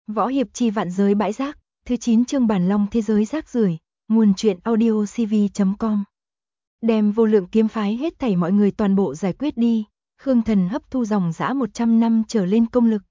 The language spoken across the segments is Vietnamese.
Võ hiệp chi vạn giới bãi rác, thứ 9 chương bản long thế giới rác rưởi, nguồn truyện audiocv.com. Đem vô lượng kiếm phái hết thảy mọi người toàn bộ giải quyết đi, Khương Thần hấp thu dòng dã 100 năm trở lên công lực.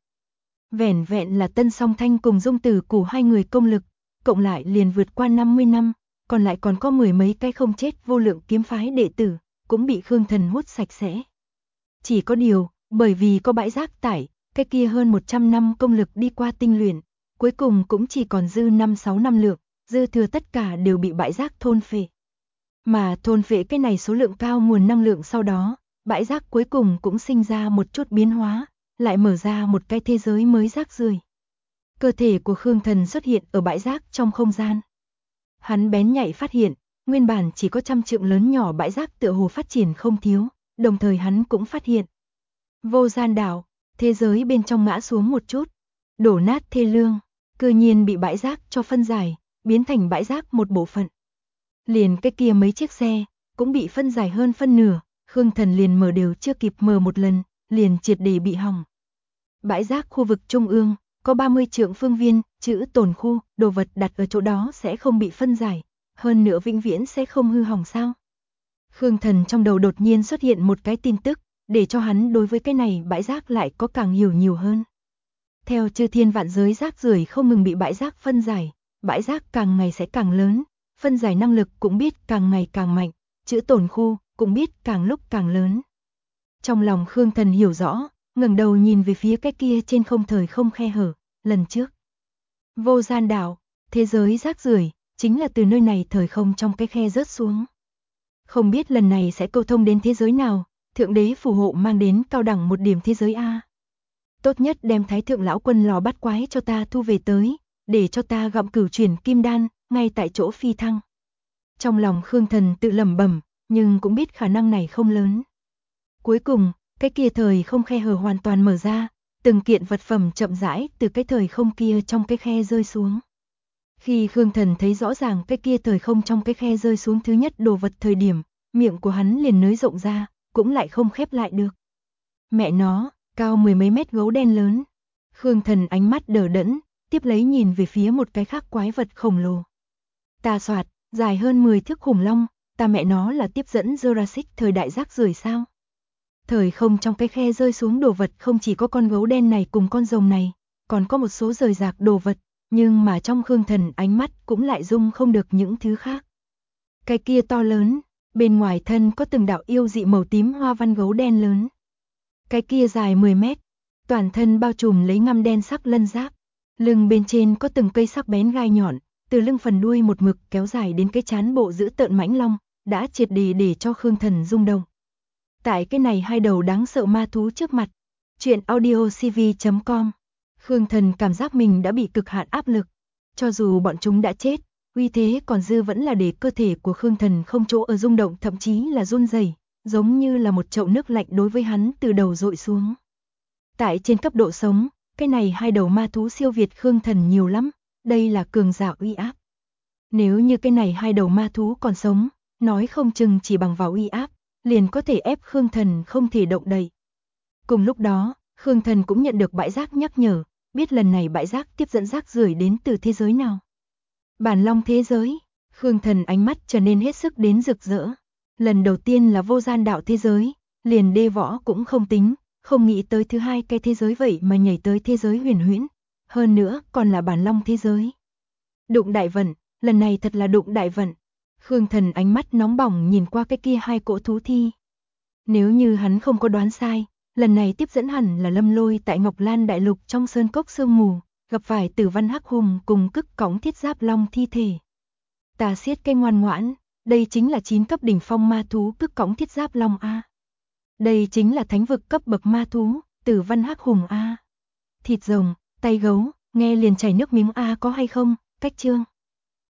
Vẻn vẹn là Tân Song Thanh cùng Dung Tử Củ hai người công lực, cộng lại liền vượt qua 50 năm, còn lại còn có mười mấy cái không chết vô lượng kiếm phái đệ tử, cũng bị Khương Thần hút sạch sẽ. Chỉ có điều, bởi vì có bãi rác tải, cái kia hơn 100 năm công lực đi qua tinh luyện, cuối cùng cũng chỉ còn dư 5-6 năm lượng, dư thừa tất cả đều bị bãi rác thôn phệ. Mà thôn phệ cái này số lượng cao nguồn năng lượng sau đó, bãi rác cuối cùng cũng sinh ra một chút biến hóa, lại mở ra một cái thế giới mới rác rưởi. Cơ thể của Khương Thần xuất hiện ở bãi rác trong không gian. Hắn bén nhạy phát hiện, nguyên bản chỉ có 100 trượng lớn nhỏ bãi rác tựa hồ phát triển không thiếu, đồng thời hắn cũng phát hiện. Vô gian đảo, thế giới bên trong ngã xuống một chút, đổ nát thê lương, cư nhiên bị bãi rác cho phân giải, biến thành bãi rác một bộ phận. Liền cái kia mấy chiếc xe, cũng bị phân giải hơn phân nửa, Khương Thần liền mở đều chưa kịp mở một lần, liền triệt để bị hỏng. Bãi rác khu vực trung ương, có 30 trượng phương viên, chữ tồn khu, đồ vật đặt ở chỗ đó sẽ không bị phân giải, hơn nữa vĩnh viễn sẽ không hư hỏng sao. Khương Thần trong đầu đột nhiên xuất hiện một cái tin tức, để cho hắn đối với cái này bãi rác lại có càng hiểu nhiều hơn. Theo chư thiên vạn giới rác rưởi không ngừng bị bãi rác phân giải, bãi rác càng ngày sẽ càng lớn, phân giải năng lực cũng biết càng ngày càng mạnh, chữ tồn khu cũng biết càng lúc càng lớn. Trong lòng Khương Thần hiểu rõ, ngẩng đầu nhìn về phía cái kia trên không thời không khe hở, lần trước. Vô gian đảo, thế giới rác rưởi, chính là từ nơi này thời không trong cái khe rớt xuống. Không biết lần này sẽ câu thông đến thế giới nào, Thượng đế phù hộ mang đến cao đẳng một điểm thế giới A. Tốt nhất đem Thái thượng lão quân lò bắt quái cho ta thu về tới, để cho ta gặm cửu chuyển kim đan, ngay tại chỗ phi thăng. Trong lòng Khương Thần tự lẩm bẩm, nhưng cũng biết khả năng này không lớn. Cuối cùng, cái kia thời không khe hở hoàn toàn mở ra, từng kiện vật phẩm chậm rãi từ cái thời không kia trong cái khe rơi xuống. Khi Khương Thần thấy rõ ràng cái kia thời không trong cái khe rơi xuống thứ nhất đồ vật thời điểm, miệng của hắn liền nới rộng ra, cũng lại không khép lại được. Mẹ nó, cao mười mấy mét gấu đen lớn. Khương Thần ánh mắt đờ đẫn, tiếp lấy nhìn về phía một cái khác quái vật khổng lồ. Tà soạt, dài hơn 10 thước khủng long, ta mẹ nó là tiếp dẫn Jurassic thời đại rác rưởi sao? Thời không trong cái khe rơi xuống đồ vật không chỉ có con gấu đen này cùng con rồng này, còn có một số rời rạc đồ vật, nhưng mà trong Khương Thần ánh mắt cũng lại dung không được những thứ khác. Cái kia to lớn, bên ngoài thân có từng đạo yêu dị màu tím hoa văn gấu đen lớn. Cái kia dài 10 mét, toàn thân bao trùm lấy ngăm đen sắc lân giáp, lưng bên trên có từng cây sắc bén gai nhọn, từ lưng phần đuôi một mực kéo dài đến cái trán bộ giữ tợn mãnh long, đã triệt để cho Khương Thần rung động. Tại cái này hai đầu đáng sợ ma thú trước mặt, truyện audiocv.com, Khương Thần cảm giác mình đã bị cực hạn áp lực, cho dù bọn chúng đã chết, uy thế còn dư vẫn là để cơ thể của Khương Thần không chỗ ở rung động, thậm chí là run rẩy, giống như là một chậu nước lạnh đối với hắn từ đầu dội xuống. Tại trên cấp độ sống, cái này hai đầu ma thú siêu việt Khương Thần nhiều lắm, đây là cường giả uy áp. Nếu như cái này hai đầu ma thú còn sống, nói không chừng chỉ bằng vào uy áp, liền có thể ép Khương Thần không thể động đậy. Cùng lúc đó, Khương Thần cũng nhận được bãi rác nhắc nhở, biết lần này bãi rác tiếp dẫn rác rưởi đến từ thế giới nào. Bản long thế giới, Khương Thần ánh mắt trở nên hết sức đến rực rỡ. Lần đầu tiên là vô gian đạo thế giới, liền đê võ cũng không tính, không nghĩ tới thứ hai cái thế giới vậy mà nhảy tới thế giới huyền huyễn, hơn nữa còn là bản long thế giới. Đụng đại vận, lần này thật là đụng đại vận. Khương Thần ánh mắt nóng bỏng nhìn qua cái kia hai cỗ thú thi. Nếu như hắn không có đoán sai, lần này tiếp dẫn hẳn là Lâm Lôi tại Ngọc Lan Đại Lục trong sơn cốc sương mù, gặp phải Tử Văn Hắc Hùng cùng Cức Cõng Thiết Giáp Long thi thể. Tà xiết cây ngoan ngoãn, đây chính là 9 cấp đỉnh phong ma thú Cức Cõng Thiết Giáp Long A. Đây chính là thánh vực cấp bậc ma thú, Tử Văn Hắc Hùng A. Thịt rồng, tay gấu, nghe liền chảy nước miếng A có hay không, cách chương.